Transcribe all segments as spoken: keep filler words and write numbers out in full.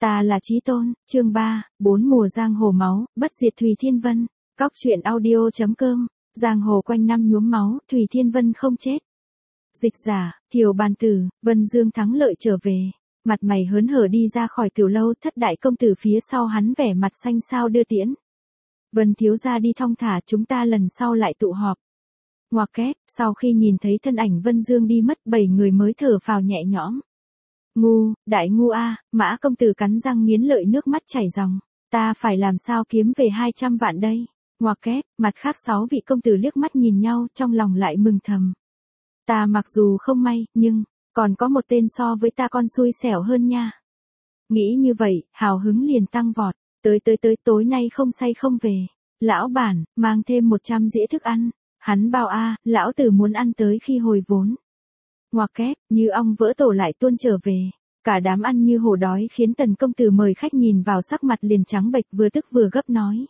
Ta là Chí Tôn, chương ba, bốn mùa giang hồ máu, bất diệt Thùy Thiên Vân. Cóc truyện audio chấm com, giang hồ quanh năm nhuốm máu, Thùy Thiên Vân không chết. Dịch giả, Thiều Bàn Tử, Vân Dương thắng lợi trở về. Mặt mày hớn hở đi ra khỏi tiểu lâu, thất đại công tử phía sau hắn vẻ mặt xanh xao đưa tiễn. Vân thiếu gia đi thong thả, chúng ta lần sau lại tụ họp. Ngoặc kép, sau khi nhìn thấy thân ảnh Vân Dương đi mất, bảy người mới thở phào nhẹ nhõm. Ngu, đại ngu a, Mã công tử cắn răng nghiến lợi, nước mắt chảy ròng. Ta phải làm sao kiếm về hai trăm vạn đây? Ngoặc kép, mặt khác sáu vị công tử liếc mắt nhìn nhau, trong lòng lại mừng thầm. Ta mặc dù không may, nhưng còn có một tên so với ta còn xui xẻo hơn nha. Nghĩ như vậy, hào hứng liền tăng vọt. Tới tới tới, tối nay không say không về. Lão bản, mang thêm một trăm dĩa thức ăn. Hắn bao a, lão tử muốn ăn tới khi hồi vốn. Ngoặc kép, như ong vỡ tổ lại tuôn trở về. Cả đám ăn như hổ đói khiến tần công tử mời khách nhìn vào sắc mặt liền trắng bệch, vừa tức vừa gấp nói.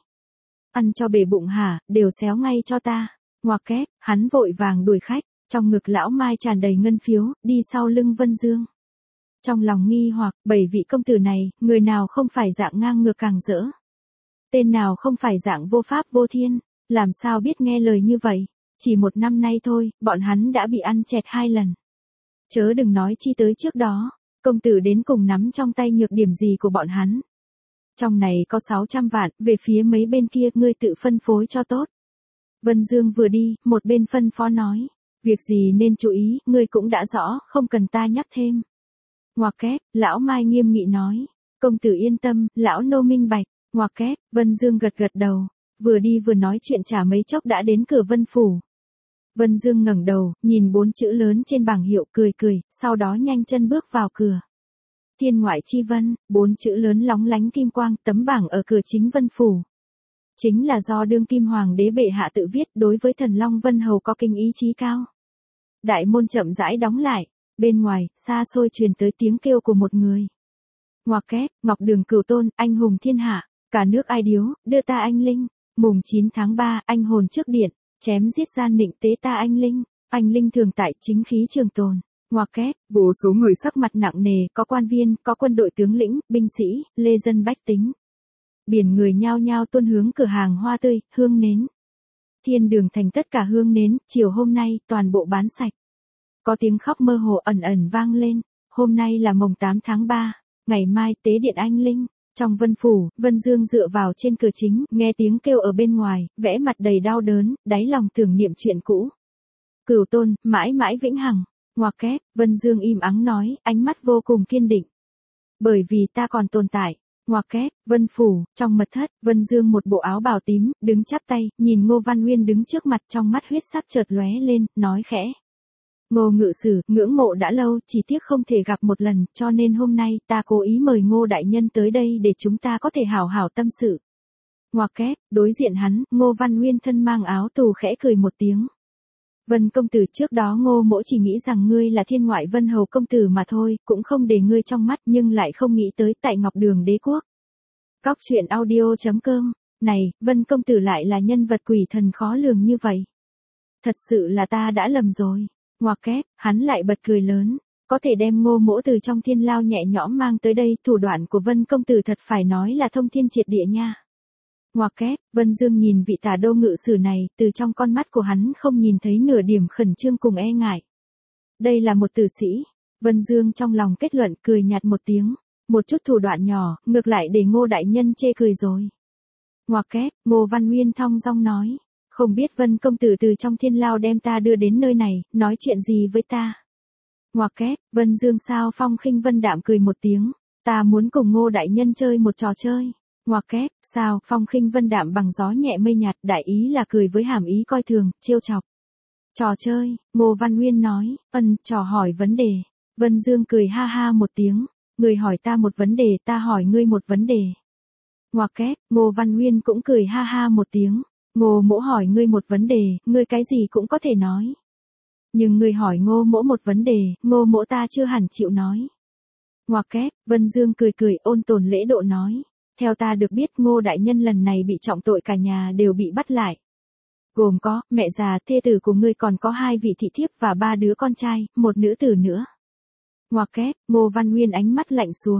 Ăn cho bể bụng hả, đều xéo ngay cho ta. Ngoặc kép, hắn vội vàng đuổi khách, trong ngực lão Mai tràn đầy ngân phiếu, đi sau lưng Vân Dương. Trong lòng nghi hoặc, bảy vị công tử này, người nào không phải dạng ngang ngược càng rỡ. Tên nào không phải dạng vô pháp vô thiên, làm sao biết nghe lời như vậy. Chỉ một năm nay thôi, bọn hắn đã bị ăn chẹt hai lần. Chớ đừng nói chi tới trước đó, công tử đến cùng nắm trong tay nhược điểm gì của bọn hắn. Trong này có sáu trăm vạn, về phía mấy bên kia ngươi tự phân phối cho tốt. Vân Dương vừa đi, một bên phân phó nói, việc gì nên chú ý, ngươi cũng đã rõ, không cần ta nhắc thêm. Ngoặc kép, lão Mai nghiêm nghị nói, công tử yên tâm, lão nô minh bạch. Ngoặc kép, Vân Dương gật gật đầu, vừa đi vừa nói chuyện, chả mấy chốc đã đến cửa Vân phủ. Vân Dương ngẩng đầu, nhìn bốn chữ lớn trên bảng hiệu, cười cười, sau đó nhanh chân bước vào cửa. Thiên ngoại chi vân, bốn chữ lớn lóng lánh kim quang, tấm bảng ở cửa chính Vân phủ. Chính là do đương kim hoàng đế bệ hạ tự viết, đối với thần Long Vân Hầu có kinh ý chí cao. Đại môn chậm rãi đóng lại, bên ngoài, xa xôi truyền tới tiếng kêu của một người. Ngoặc kép, Ngọc Đường Cửu Tôn, anh hùng thiên hạ, cả nước ai điếu, đưa ta anh linh. Mùng chín tháng ba, anh hồn trước điện, chém giết gian nịnh tế ta anh linh. Anh linh thường tại, chính khí trường tồn. Ngoặc kép, vô số người sắc mặt nặng nề, có quan viên, có quân đội tướng lĩnh, binh sĩ, lê dân bách tính. Biển người nhao nhao tuôn hướng cửa hàng hoa tươi, hương nến. Thiên đường thành tất cả hương nến, chiều hôm nay, toàn bộ bán sạch. Có tiếng khóc mơ hồ ẩn ẩn vang lên, hôm nay là mồng tám tháng ba, ngày mai tế điện anh linh. Trong Vân phủ, Vân Dương dựa vào trên cửa chính, nghe tiếng kêu ở bên ngoài, vẽ mặt đầy đau đớn, đáy lòng tưởng niệm chuyện cũ. Cửu Tôn, mãi mãi vĩnh hằng. Ngoặc kép, Vân Dương im ắng nói, ánh mắt vô cùng kiên định. Bởi vì ta còn tồn tại. Ngoặc kép, Vân phủ, trong mật thất, Vân Dương một bộ áo bào tím, đứng chắp tay, nhìn Ngô Văn Uyên đứng trước mặt, trong mắt huyết sắc chợt lóe lên, nói khẽ. Ngô ngự sử, ngưỡng mộ đã lâu, chỉ tiếc không thể gặp một lần, cho nên hôm nay, ta cố ý mời Ngô đại nhân tới đây để chúng ta có thể hảo hảo tâm sự. Ngoặc kép, đối diện hắn, Ngô Văn Uyên thân mang áo tù khẽ cười một tiếng. Vân công tử, trước đó Ngô mỗ chỉ nghĩ rằng ngươi là thiên ngoại Vân Hầu công tử mà thôi, cũng không để ngươi trong mắt, nhưng lại không nghĩ tới tại Ngọc Đường đế quốc. Cóc truyện audio chấm com, này, Vân công tử lại là nhân vật quỷ thần khó lường như vậy. Thật sự là ta đã lầm rồi. Ngoặc kép, hắn lại bật cười lớn, có thể đem Ngô mỗ từ trong thiên lao nhẹ nhõm mang tới đây, thủ đoạn của Vân công tử thật phải nói là thông thiên triệt địa nha. Ngoặc kép, Vân Dương nhìn vị tả đô ngự sử này, từ trong con mắt của hắn không nhìn thấy nửa điểm khẩn trương cùng e ngại. Đây là một tử sĩ. Vân Dương trong lòng kết luận, cười nhạt một tiếng, một chút thủ đoạn nhỏ, ngược lại để Ngô đại nhân chê cười rồi. Ngoặc kép, Ngô Văn Uyên thong dong nói. Không biết Vân công tử từ trong thiên lao đem ta đưa đến nơi này, nói chuyện gì với ta. Ngoặc kép, Vân Dương sao phong khinh vân đạm cười một tiếng. Ta muốn cùng Ngô đại nhân chơi một trò chơi. Ngoặc kép, sao phong khinh vân đạm bằng gió nhẹ mây nhạt, đại ý là cười với hàm ý coi thường, trêu chọc. Trò chơi, Ngô Văn Uyên nói, ân, trò hỏi vấn đề. Vân Dương cười ha ha một tiếng. Người hỏi ta một vấn đề, ta hỏi ngươi một vấn đề. Ngoặc kép, Ngô Văn Uyên cũng cười ha ha một tiếng. Ngô mỗ hỏi ngươi một vấn đề, ngươi cái gì cũng có thể nói. Nhưng ngươi hỏi Ngô mỗ một vấn đề, Ngô mỗ ta chưa hẳn chịu nói. Ngoặc kép, Vân Dương cười cười ôn tồn lễ độ nói. Theo ta được biết, Ngô đại nhân lần này bị trọng tội, cả nhà đều bị bắt lại. Gồm có, mẹ già, thê tử của ngươi, còn có hai vị thị thiếp và ba đứa con trai, một nữ tử nữa. Ngoặc kép, Ngô Văn Uyên ánh mắt lạnh xuống.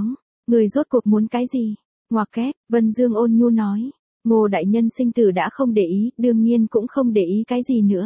Người rốt cuộc muốn cái gì? Ngoặc kép, Vân Dương ôn nhu nói. Ngô đại nhân sinh tử đã không để ý, đương nhiên cũng không để ý cái gì nữa.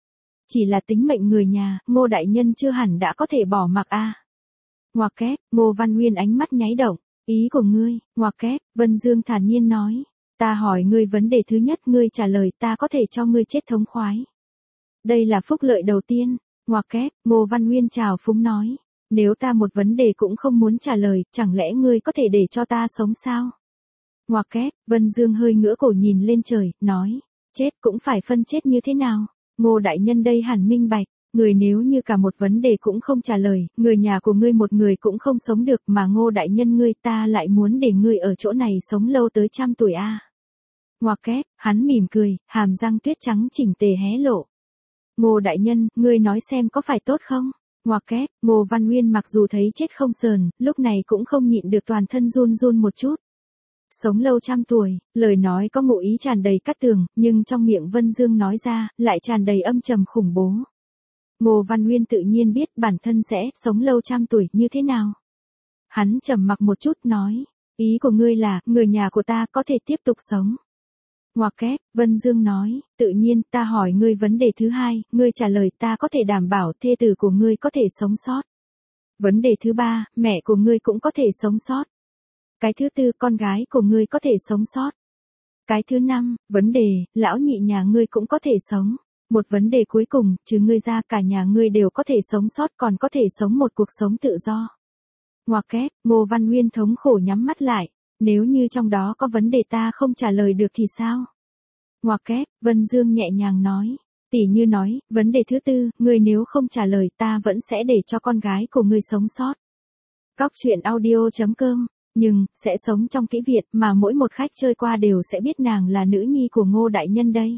Chỉ là tính mệnh người nhà, Ngô đại nhân chưa hẳn đã có thể bỏ mặc a. À. Ngoặc kép, Ngô Văn Nguyên ánh mắt nháy động. Ý của ngươi, ngoặc kép, Vân Dương thản nhiên nói. Ta hỏi ngươi vấn đề thứ nhất, ngươi trả lời ta có thể cho ngươi chết thống khoái. Đây là phúc lợi đầu tiên. Ngoặc kép, Ngô Văn Nguyên chào phúng nói. Nếu ta một vấn đề cũng không muốn trả lời, chẳng lẽ ngươi có thể để cho ta sống sao? Ngoặc kép, Vân Dương hơi ngửa cổ nhìn lên trời, nói. Chết cũng phải phân chết như thế nào? Ngô đại nhân đây hẳn minh bạch. Người nếu như cả một vấn đề cũng không trả lời, người nhà của ngươi một người cũng không sống được mà Ngô đại nhân ngươi ta lại muốn để ngươi ở chỗ này sống lâu tới trăm tuổi a. À. Ngoặc kép, hắn mỉm cười, hàm răng tuyết trắng chỉnh tề hé lộ. Ngô đại nhân, ngươi nói xem có phải tốt không? Ngoặc kép, Ngô Văn Nguyên mặc dù thấy chết không sờn, lúc này cũng không nhịn được toàn thân run run một chút. Sống lâu trăm tuổi, lời nói có ngụ ý tràn đầy cát tường, nhưng trong miệng Vân Dương nói ra, lại tràn đầy âm trầm khủng bố. Ngô Văn Nguyên tự nhiên biết bản thân sẽ sống lâu trăm tuổi như thế nào. Hắn trầm mặc một chút nói, ý của ngươi là, người nhà của ta có thể tiếp tục sống. Ngoặc kép, Vân Dương nói, tự nhiên ta hỏi ngươi vấn đề thứ hai, ngươi trả lời ta có thể đảm bảo thê tử của ngươi có thể sống sót. Vấn đề thứ ba, mẹ của ngươi cũng có thể sống sót. Cái thứ tư, con gái của ngươi có thể sống sót. Cái thứ năm, vấn đề, lão nhị nhà ngươi cũng có thể sống. Một vấn đề cuối cùng, trừ ngươi ra cả nhà ngươi đều có thể sống sót còn có thể sống một cuộc sống tự do. Ngoặc kép, Ngô Văn Nguyên thống khổ nhắm mắt lại. Nếu như trong đó có vấn đề ta không trả lời được thì sao? Ngoặc kép, Vân Dương nhẹ nhàng nói. Tỷ như nói, vấn đề thứ tư, ngươi nếu không trả lời ta vẫn sẽ để cho con gái của ngươi sống sót. Cóc truyện audio chấm com. Nhưng, sẽ sống trong kỹ viện mà mỗi một khách chơi qua đều sẽ biết nàng là nữ nhi của Ngô đại nhân đây.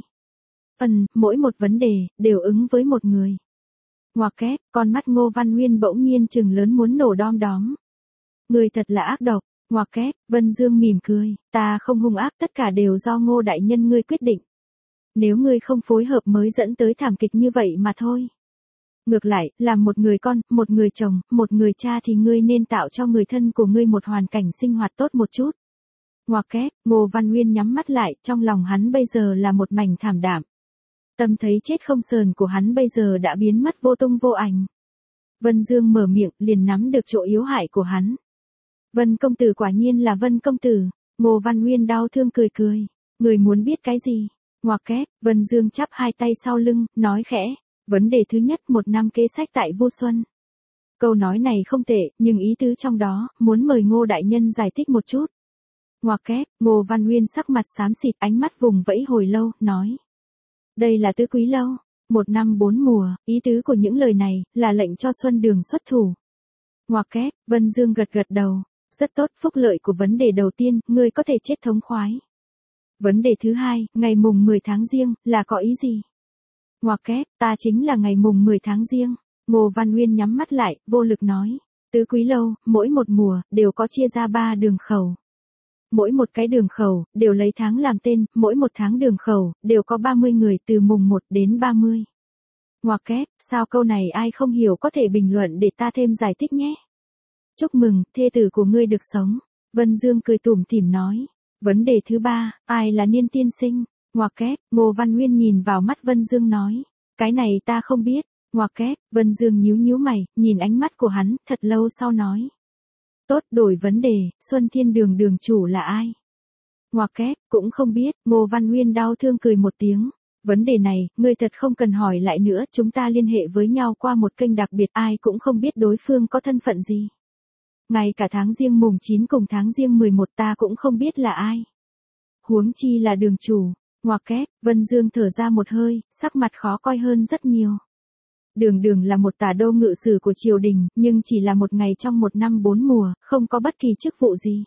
Ừm, mỗi một vấn đề, đều ứng với một người. Ngoặc kép, con mắt Ngô Văn Nguyên bỗng nhiên trừng lớn muốn nổ đom đóm. Người thật là ác độc. Ngoặc kép, Vân Dương mỉm cười, ta không hung ác, tất cả đều do Ngô đại nhân ngươi quyết định. Nếu ngươi không phối hợp mới dẫn tới thảm kịch như vậy mà thôi. Ngược lại, làm một người con, một người chồng, một người cha thì ngươi nên tạo cho người thân của ngươi một hoàn cảnh sinh hoạt tốt một chút. Ngoặc kép, Ngô Văn Nguyên nhắm mắt lại, trong lòng hắn bây giờ là một mảnh thảm đạm. Tâm thấy chết không sờn của hắn bây giờ đã biến mất vô tung vô ảnh. Vân Dương mở miệng, liền nắm được chỗ yếu hại của hắn. Vân công tử quả nhiên là Vân công tử. Ngô Văn Nguyên đau thương cười cười. Người muốn biết cái gì? Ngoặc kép, Vân Dương chắp hai tay sau lưng, nói khẽ. Vấn đề thứ nhất, một năm kế sách tại Vu Xuân. Câu nói này không tệ, nhưng ý tứ trong đó, muốn mời Ngô đại nhân giải thích một chút. Ngoặc kép, Ngô Văn Nguyên sắc mặt xám xịt, ánh mắt vùng vẫy hồi lâu, nói. Đây là tứ quý lâu, một năm bốn mùa, ý tứ của những lời này, là lệnh cho Xuân Đường xuất thủ. Ngoặc kép, Vân Dương gật gật đầu. Rất tốt, phúc lợi của vấn đề đầu tiên, ngươi có thể chết thống khoái. Vấn đề thứ hai, ngày mùng mười tháng Giêng, là có ý gì? Ngoặc kép, ta chính là ngày mùng mười tháng Giêng. Ngô Văn Nguyên nhắm mắt lại, vô lực nói. Tứ quý lâu, mỗi một mùa, đều có chia ra ba đường khẩu. Mỗi một cái đường khẩu, đều lấy tháng làm tên, mỗi một tháng đường khẩu, đều có ba mươi người từ mùng một đến ba mươi. Ngoặc kép, sao câu này ai không hiểu có thể bình luận để ta thêm giải thích nhé. Chúc mừng, thê tử của ngươi được sống. Vân Dương cười tủm tỉm nói. Vấn đề thứ ba, ai là Niên tiên sinh? Ngoặc kép, Ngô Văn Nguyên nhìn vào mắt Vân Dương nói. Cái này ta không biết. Ngoặc kép, Vân Dương nhíu nhíu mày, nhìn ánh mắt của hắn, thật lâu sau nói. Tốt, đổi vấn đề, Xuân Thiên Đường đường chủ là ai? Ngoặc kép, cũng không biết. Ngô Văn Nguyên đau thương cười một tiếng. Vấn đề này, ngươi thật không cần hỏi lại nữa, chúng ta liên hệ với nhau qua một kênh đặc biệt, ai cũng không biết đối phương có thân phận gì. Ngay cả tháng Giêng mùng chín cùng tháng Giêng mười một ta cũng không biết là ai. Huống chi là đường chủ. Ngoặc kép, Vân Dương thở ra một hơi, sắc mặt khó coi hơn rất nhiều. Đường Đường là một tả đô ngự sử của triều đình, nhưng chỉ là một ngày trong một năm bốn mùa, không có bất kỳ chức vụ gì.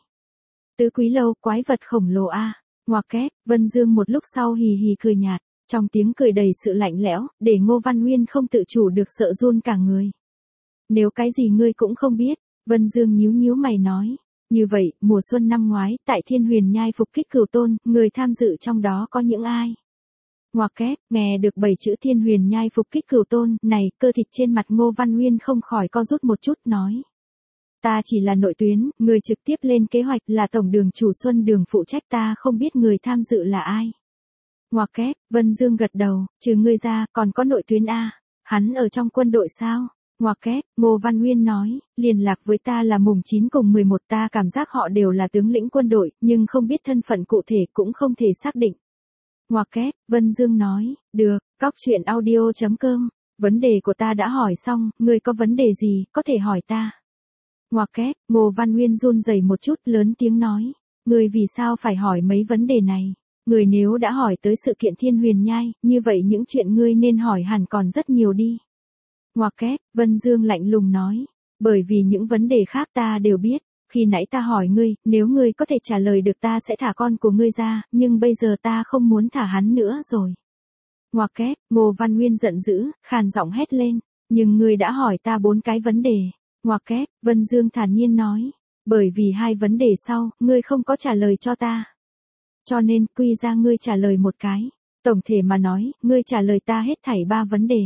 Tứ quý lâu, quái vật khổng lồ a. À. Ngoặc kép, Vân Dương một lúc sau hì hì cười nhạt, trong tiếng cười đầy sự lạnh lẽo, để Ngô Văn Nguyên không tự chủ được sợ run cả người. Nếu cái gì ngươi cũng không biết. Vân Dương nhíu nhíu mày nói. Như vậy, mùa xuân năm ngoái, tại Thiên Huyền Nhai phục kích Cửu Tôn, người tham dự trong đó có những ai? Ngoặc kép, nghe được bảy chữ Thiên Huyền Nhai phục kích Cửu Tôn, này, cơ thịt trên mặt Ngô Văn Nguyên không khỏi co rút một chút, nói. ta chỉ là nội tuyến, người trực tiếp lên kế hoạch là tổng đường chủ Xuân Đường phụ trách, ta không biết người tham dự là ai. Ngoặc kép, Vân Dương gật đầu, trừ ngươi ra, còn có nội tuyến A, hắn ở trong quân đội sao? Ngoặc kép, Ngô Văn Nguyên nói, liên lạc với ta là mùng chín cùng mười một, ta cảm giác họ đều là tướng lĩnh quân đội, nhưng không biết thân phận cụ thể, cũng không thể xác định. Ngoặc kép, Vân Dương nói, được, cóc truyện audio chấm com, vấn đề của ta đã hỏi xong, ngươi có vấn đề gì, có thể hỏi ta. Ngoặc kép, Ngô Văn Nguyên run rẩy một chút, lớn tiếng nói, ngươi vì sao phải hỏi mấy vấn đề này? Người nếu đã hỏi tới sự kiện Thiên Huyền Nhai, như vậy những chuyện ngươi nên hỏi hẳn còn rất nhiều đi. Ngoặc kép, Vân Dương lạnh lùng nói, bởi vì những vấn đề khác ta đều biết, khi nãy ta hỏi ngươi, nếu ngươi có thể trả lời được ta sẽ thả con của ngươi ra, nhưng bây giờ ta không muốn thả hắn nữa rồi. Ngoặc kép, Ngô Văn Nguyên giận dữ, khàn giọng hét lên, nhưng ngươi đã hỏi ta bốn cái vấn đề. Ngoặc kép, Vân Dương thản nhiên nói, bởi vì hai vấn đề sau, ngươi không có trả lời cho ta. Cho nên, quy ra ngươi trả lời một cái. Tổng thể mà nói, ngươi trả lời ta hết thảy ba vấn đề.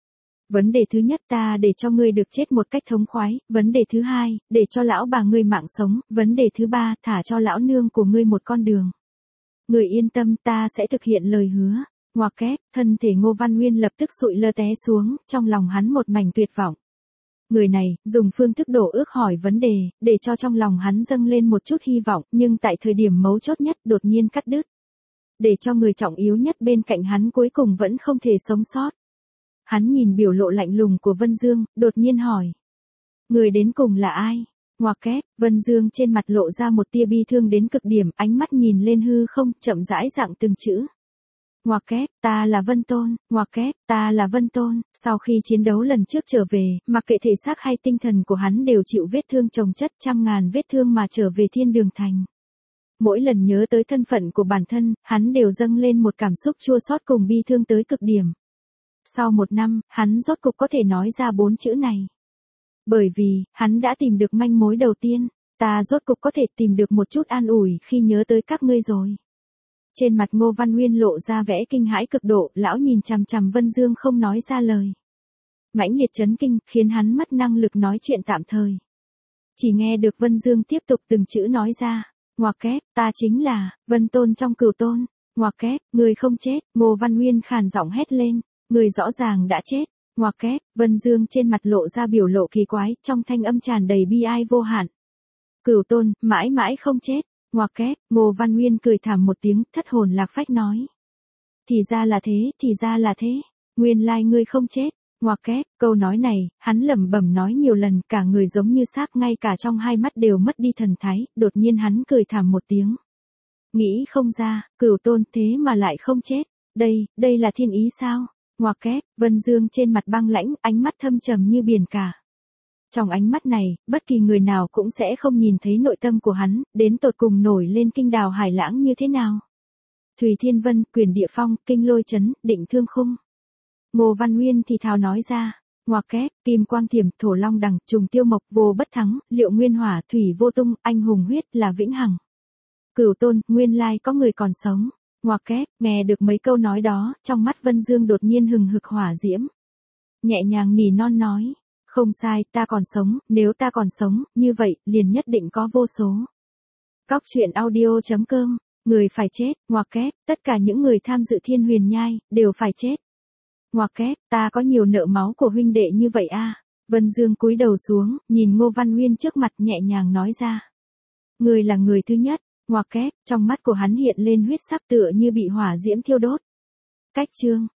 Vấn đề thứ nhất, ta để cho ngươi được chết một cách thống khoái. Vấn đề thứ hai, để cho lão bà ngươi mạng sống. Vấn đề thứ ba, thả cho lão nương của ngươi một con đường. Ngươi yên tâm, ta sẽ thực hiện lời hứa. Ngoặc kép, thân thể Ngô Văn Nguyên lập tức sụi lơ té xuống, trong lòng hắn một mảnh tuyệt vọng. Người này, dùng phương thức đổ ước hỏi vấn đề, để cho trong lòng hắn dâng lên một chút hy vọng, nhưng tại thời điểm mấu chốt nhất đột nhiên cắt đứt. Để cho người trọng yếu nhất bên cạnh hắn cuối cùng vẫn không thể sống sót. Hắn nhìn biểu lộ lạnh lùng của Vân Dương, đột nhiên hỏi. Người đến cùng là ai? Ngoặc kép, Vân Dương trên mặt lộ ra một tia bi thương đến cực điểm, ánh mắt nhìn lên hư không, chậm rãi dặn từng chữ. Ngoặc kép, ta là Vân Tôn, ngoặc kép, ta là Vân Tôn. Sau khi chiến đấu lần trước trở về, mặc kệ thể xác hay tinh thần của hắn đều chịu vết thương chồng chất, trăm ngàn vết thương mà trở về Thiên Đường Thành. Mỗi lần nhớ tới thân phận của bản thân, hắn đều dâng lên một cảm xúc chua xót cùng bi thương tới cực điểm. Sau một năm, hắn rốt cục có thể nói ra bốn chữ này. Bởi vì, hắn đã tìm được manh mối đầu tiên, ta rốt cục có thể tìm được một chút an ủi khi nhớ tới các ngươi rồi. Trên mặt Ngô Văn Nguyên lộ ra vẻ kinh hãi cực độ, lão nhìn chằm chằm Vân Dương không nói ra lời. Mãnh liệt chấn kinh, khiến hắn mất năng lực nói chuyện tạm thời. Chỉ nghe được Vân Dương tiếp tục từng chữ nói ra, ngoặc kép, ta chính là, Vân Tôn trong Cửu Tôn, ngoặc kép, người không chết, Ngô Văn Nguyên khàn giọng hét lên, người rõ ràng đã chết, ngoặc kép, Vân Dương trên mặt lộ ra biểu lộ kỳ quái, trong thanh âm tràn đầy bi ai vô hạn. Cửu Tôn, mãi mãi không chết. Ngoặc kép, Ngô Văn Nguyên cười thảm một tiếng, thất hồn lạc phách nói. Thì ra là thế, thì ra là thế, nguyên lai ngươi không chết. Ngoặc kép, câu nói này, hắn lẩm bẩm nói nhiều lần, cả người giống như xác, ngay cả trong hai mắt đều mất đi thần thái, đột nhiên hắn cười thảm một tiếng. Nghĩ không ra, Cửu Tôn thế mà lại không chết, đây, đây là thiên ý sao? Ngoặc kép, Vân Dương trên mặt băng lãnh, ánh mắt thâm trầm như biển cả. Trong ánh mắt này, bất kỳ người nào cũng sẽ không nhìn thấy nội tâm của hắn, đến tột cùng nổi lên kinh đào hải lãng như thế nào. Thùy Thiên Vân, Quyền Địa Phong, Kinh Lôi Chấn, Định Thương Khung. Ngô Văn Nguyên thì thào nói ra, ngoặc kép, Kim Quang Thiểm, Thổ Long Đằng, Trùng Tiêu Mộc, Vô Bất Thắng, Liệu Nguyên Hỏa, Thủy Vô Tung, Anh Hùng Huyết là vĩnh hằng. Cửu Tôn, nguyên lai có người còn sống. Ngoặc kép, nghe được mấy câu nói đó, trong mắt Vân Dương đột nhiên hừng hực hỏa diễm. Nhẹ nhàng nỉ non nói. Không sai, ta còn sống, nếu ta còn sống, như vậy, liền nhất định có vô số. Cóc truyện audio chấm com, người phải chết, ngoặc kép, tất cả những người tham dự Thiên Huyền Nhai, đều phải chết. Ngoặc kép, ta có nhiều nợ máu của huynh đệ như vậy a. Vân Dương cúi đầu xuống, nhìn Ngô Văn Nguyên trước mặt nhẹ nhàng nói ra. Người là người thứ nhất, ngoặc kép, trong mắt của hắn hiện lên huyết sắc tựa như bị hỏa diễm thiêu đốt. Cách chương.